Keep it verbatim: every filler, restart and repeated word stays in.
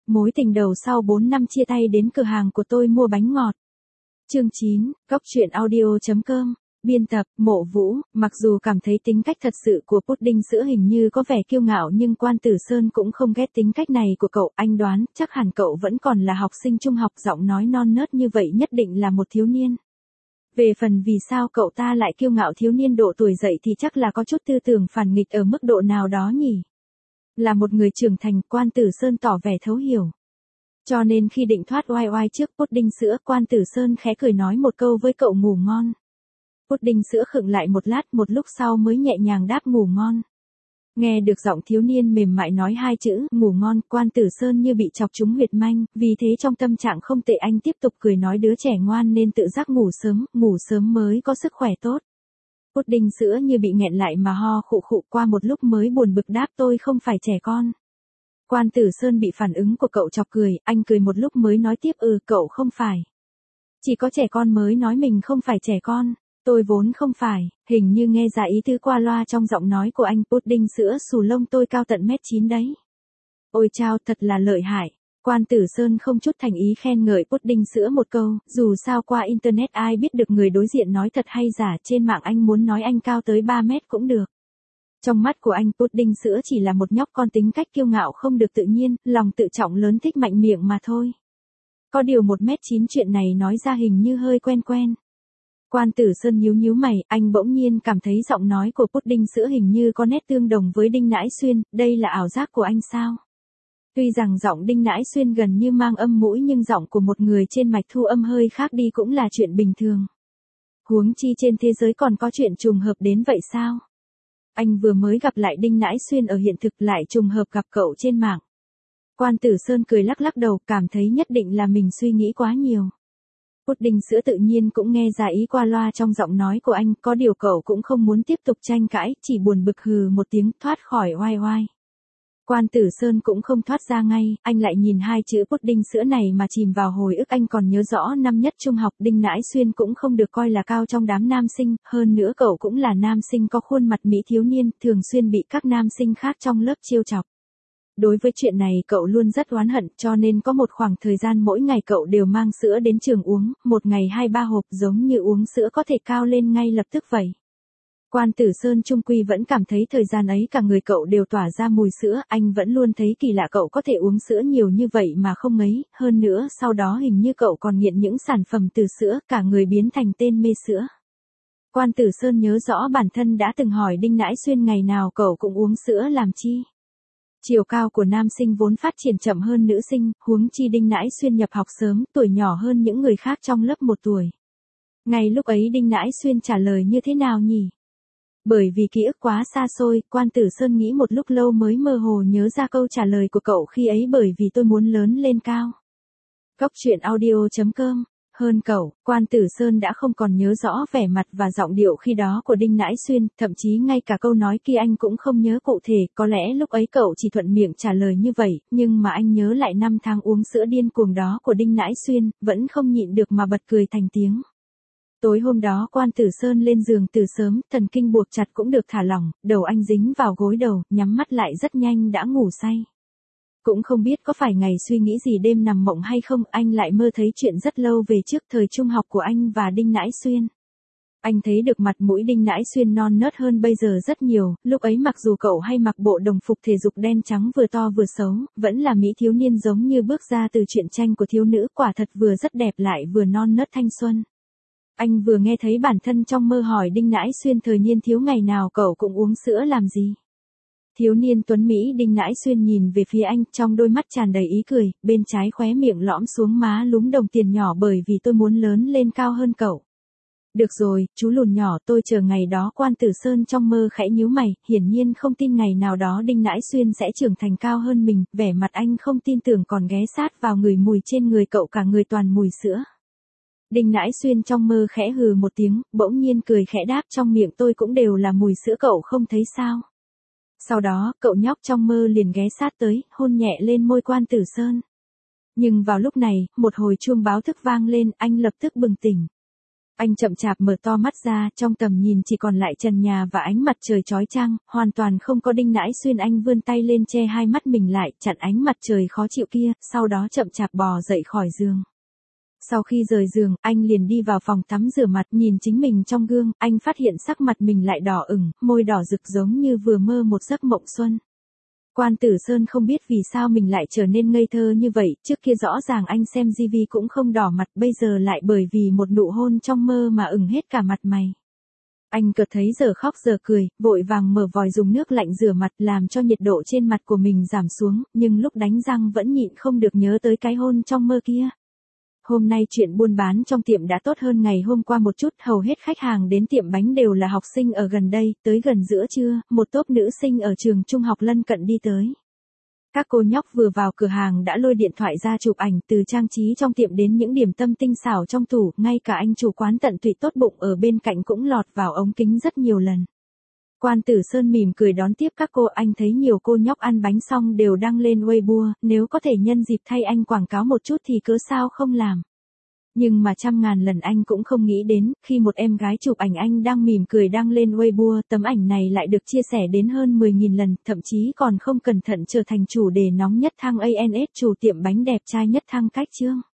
mối tình đầu sau bốn năm chia tay đến cửa hàng của tôi mua bánh ngọt. Chương chín, Góc truyện audio chấm com. Biên tập, Mộ Vũ. Mặc dù cảm thấy tính cách thật sự của pudding sữa hình như có vẻ kiêu ngạo nhưng Quan Tử Sơn cũng không ghét tính cách này của cậu. Anh đoán, chắc hẳn cậu vẫn còn là học sinh trung học, giọng nói non nớt như vậy nhất định là một thiếu niên. Về phần vì sao cậu ta lại kiêu ngạo thiếu niên độ tuổi dậy thì chắc là có chút tư tưởng phản nghịch ở mức độ nào đó nhỉ. Là một người trưởng thành, Quan Tử Sơn tỏ vẻ thấu hiểu. Cho nên khi định thoát oai oai trước pudding sữa, Quan Tử Sơn khẽ cười nói một câu với cậu ngủ ngon. Pudding sữa khựng lại một lát, một lúc sau mới nhẹ nhàng đáp ngủ ngon. Nghe được giọng thiếu niên mềm mại nói hai chữ ngủ ngon, Quan Tử Sơn như bị chọc trúng huyệt manh, vì thế trong tâm trạng không tệ anh tiếp tục cười nói đứa trẻ ngoan nên tự giác ngủ sớm, ngủ sớm mới có sức khỏe tốt. Pudding sữa như bị nghẹn lại mà ho khụ khụ, qua một lúc mới buồn bực đáp tôi không phải trẻ con. Quan Tử Sơn bị phản ứng của cậu chọc cười, anh cười một lúc mới nói tiếp ừ cậu không phải. Chỉ có trẻ con mới nói mình không phải trẻ con. Tôi vốn không phải, hình như nghe ra ý tứ qua loa trong giọng nói của anh. Pudding sữa xù lông tôi cao tận mét chín đấy. Ôi chao, thật là lợi hại. Quan Tử Sơn không chút thành ý khen ngợi pudding sữa một câu, dù sao qua internet ai biết được người đối diện nói thật hay giả, trên mạng anh muốn nói anh cao tới ba mét cũng được. Trong mắt của anh, pudding sữa chỉ là một nhóc con tính cách kiêu ngạo không được tự nhiên, lòng tự trọng lớn thích mạnh miệng mà thôi. Có điều một mét chín chuyện này nói ra hình như hơi quen quen. Quan Tử Sơn nhíu nhíu mày, anh bỗng nhiên cảm thấy giọng nói của pudding sữa hình như có nét tương đồng với Đinh Nãi Xuyên, đây là ảo giác của anh sao? Tuy rằng giọng Đinh Nãi Xuyên gần như mang âm mũi nhưng giọng của một người trên mạch thu âm hơi khác đi cũng là chuyện bình thường. Huống chi trên thế giới còn có chuyện trùng hợp đến vậy sao? Anh vừa mới gặp lại Đinh Nãi Xuyên ở hiện thực lại trùng hợp gặp cậu trên mạng. Quan Tử Sơn cười lắc lắc đầu, cảm thấy nhất định là mình suy nghĩ quá nhiều. Pudding sữa tự nhiên cũng nghe ra ý qua loa trong giọng nói của anh, có điều cậu cũng không muốn tiếp tục tranh cãi, chỉ buồn bực hừ một tiếng thoát khỏi oai oai. Quan Tử Sơn cũng không thoát ra ngay, anh lại nhìn hai chữ pudding sữa này mà chìm vào hồi ức. Anh còn nhớ rõ năm nhất trung học Đinh Nãi Xuyên cũng không được coi là cao trong đám nam sinh, hơn nữa cậu cũng là nam sinh có khuôn mặt mỹ thiếu niên, thường xuyên bị các nam sinh khác trong lớp trêu chọc. Đối với chuyện này cậu luôn rất oán hận, cho nên có một khoảng thời gian mỗi ngày cậu đều mang sữa đến trường uống, một ngày hai ba hộp giống như uống sữa có thể cao lên ngay lập tức vậy. Quan Tử Sơn trung quy vẫn cảm thấy thời gian ấy cả người cậu đều tỏa ra mùi sữa, anh vẫn luôn thấy kỳ lạ cậu có thể uống sữa nhiều như vậy mà không ngấy, hơn nữa sau đó hình như cậu còn nghiện những sản phẩm từ sữa, cả người biến thành tên mê sữa. Quan Tử Sơn nhớ rõ bản thân đã từng hỏi Đinh Nãi Xuyên ngày nào cậu cũng uống sữa làm chi. Chiều cao của nam sinh vốn phát triển chậm hơn nữ sinh, huống chi Đinh Nãi Xuyên nhập học sớm, tuổi nhỏ hơn những người khác trong lớp một tuổi. Ngay lúc ấy Đinh Nãi Xuyên trả lời như thế nào nhỉ? Bởi vì ký ức quá xa xôi, Quan Tử Sơn nghĩ một lúc lâu mới mơ hồ nhớ ra câu trả lời của cậu khi ấy bởi vì tôi muốn lớn lên cao. Góc truyện audio chấm com. Hơn cậu, Quan Tử Sơn đã không còn nhớ rõ vẻ mặt và giọng điệu khi đó của Đinh Nãi Xuyên, thậm chí ngay cả câu nói kia anh cũng không nhớ cụ thể, có lẽ lúc ấy cậu chỉ thuận miệng trả lời như vậy, nhưng mà anh nhớ lại năm tháng uống sữa điên cuồng đó của Đinh Nãi Xuyên, vẫn không nhịn được mà bật cười thành tiếng. Tối hôm đó Quan Tử Sơn lên giường từ sớm, thần kinh buộc chặt cũng được thả lỏng, đầu anh dính vào gối đầu, nhắm mắt lại rất nhanh đã ngủ say. Cũng không biết có phải ngày suy nghĩ gì đêm nằm mộng hay không, anh lại mơ thấy chuyện rất lâu về trước thời trung học của anh và Đinh Nãi Xuyên. Anh thấy được mặt mũi Đinh Nãi Xuyên non nớt hơn bây giờ rất nhiều, lúc ấy mặc dù cậu hay mặc bộ đồng phục thể dục đen trắng vừa to vừa xấu, vẫn là mỹ thiếu niên giống như bước ra từ truyện tranh của thiếu nữ, quả thật vừa rất đẹp lại vừa non nớt thanh xuân. Anh vừa nghe thấy bản thân trong mơ hỏi Đinh Nãi Xuyên thời niên thiếu ngày nào cậu cũng uống sữa làm gì. Thiếu niên tuấn Mỹ Đinh Nãi Xuyên nhìn về phía anh, trong đôi mắt tràn đầy ý cười, bên trái khóe miệng lõm xuống má lúm đồng tiền nhỏ bởi vì tôi muốn lớn lên cao hơn cậu. Được rồi, chú lùn nhỏ, tôi chờ ngày đó. Quan Tử Sơn trong mơ khẽ nhíu mày, hiển nhiên không tin ngày nào đó Đinh Nãi Xuyên sẽ trưởng thành cao hơn mình, vẻ mặt anh không tin tưởng còn ghé sát vào người mùi trên người cậu cả người toàn mùi sữa. Đinh Nãi Xuyên trong mơ khẽ hừ một tiếng, bỗng nhiên cười khẽ đáp trong miệng tôi cũng đều là mùi sữa cậu không thấy sao. Sau đó, cậu nhóc trong mơ liền ghé sát tới, hôn nhẹ lên môi Quan Tử Sơn. Nhưng vào lúc này, một hồi chuông báo thức vang lên, anh lập tức bừng tỉnh. Anh chậm chạp mở to mắt ra, trong tầm nhìn chỉ còn lại trần nhà và ánh mặt trời chói chang, hoàn toàn không có đinh nãi xuyên. Anh vươn tay lên che hai mắt mình lại, chặn ánh mặt trời khó chịu kia, sau đó chậm chạp bò dậy khỏi giường. Sau khi rời giường, anh liền đi vào phòng tắm rửa mặt, nhìn chính mình trong gương, anh phát hiện sắc mặt mình lại đỏ ửng, môi đỏ rực giống như vừa mơ một giấc mộng xuân. Quan Tử Sơn không biết vì sao mình lại trở nên ngây thơ như vậy, trước kia rõ ràng anh xem ti vi cũng không đỏ mặt, bây giờ lại bởi vì một nụ hôn trong mơ mà ửng hết cả mặt mày. Anh chợt thấy giờ khóc giờ cười, vội vàng mở vòi dùng nước lạnh rửa mặt làm cho nhiệt độ trên mặt của mình giảm xuống, nhưng lúc đánh răng vẫn nhịn không được nhớ tới cái hôn trong mơ kia. Hôm nay chuyện buôn bán trong tiệm đã tốt hơn ngày hôm qua một chút, hầu hết khách hàng đến tiệm bánh đều là học sinh ở gần đây, tới gần giữa trưa, một tốp nữ sinh ở trường trung học lân cận đi tới. Các cô nhóc vừa vào cửa hàng đã lôi điện thoại ra chụp ảnh, từ trang trí trong tiệm đến những điểm tâm tinh xảo trong tủ, ngay cả anh chủ quán tận tụy tốt bụng ở bên cạnh cũng lọt vào ống kính rất nhiều lần. Quan Tử Sơn mỉm cười đón tiếp các cô, anh thấy nhiều cô nhóc ăn bánh xong đều đăng lên Weibo, nếu có thể nhân dịp thay anh quảng cáo một chút thì cớ sao không làm. Nhưng mà trăm ngàn lần anh cũng không nghĩ đến, khi một em gái chụp ảnh anh đang mỉm cười đăng lên Weibo, tấm ảnh này lại được chia sẻ đến hơn mười nghìn lần, thậm chí còn không cẩn thận trở thành chủ đề nóng nhất thang a en ét, chủ tiệm bánh đẹp trai nhất thang cách chương.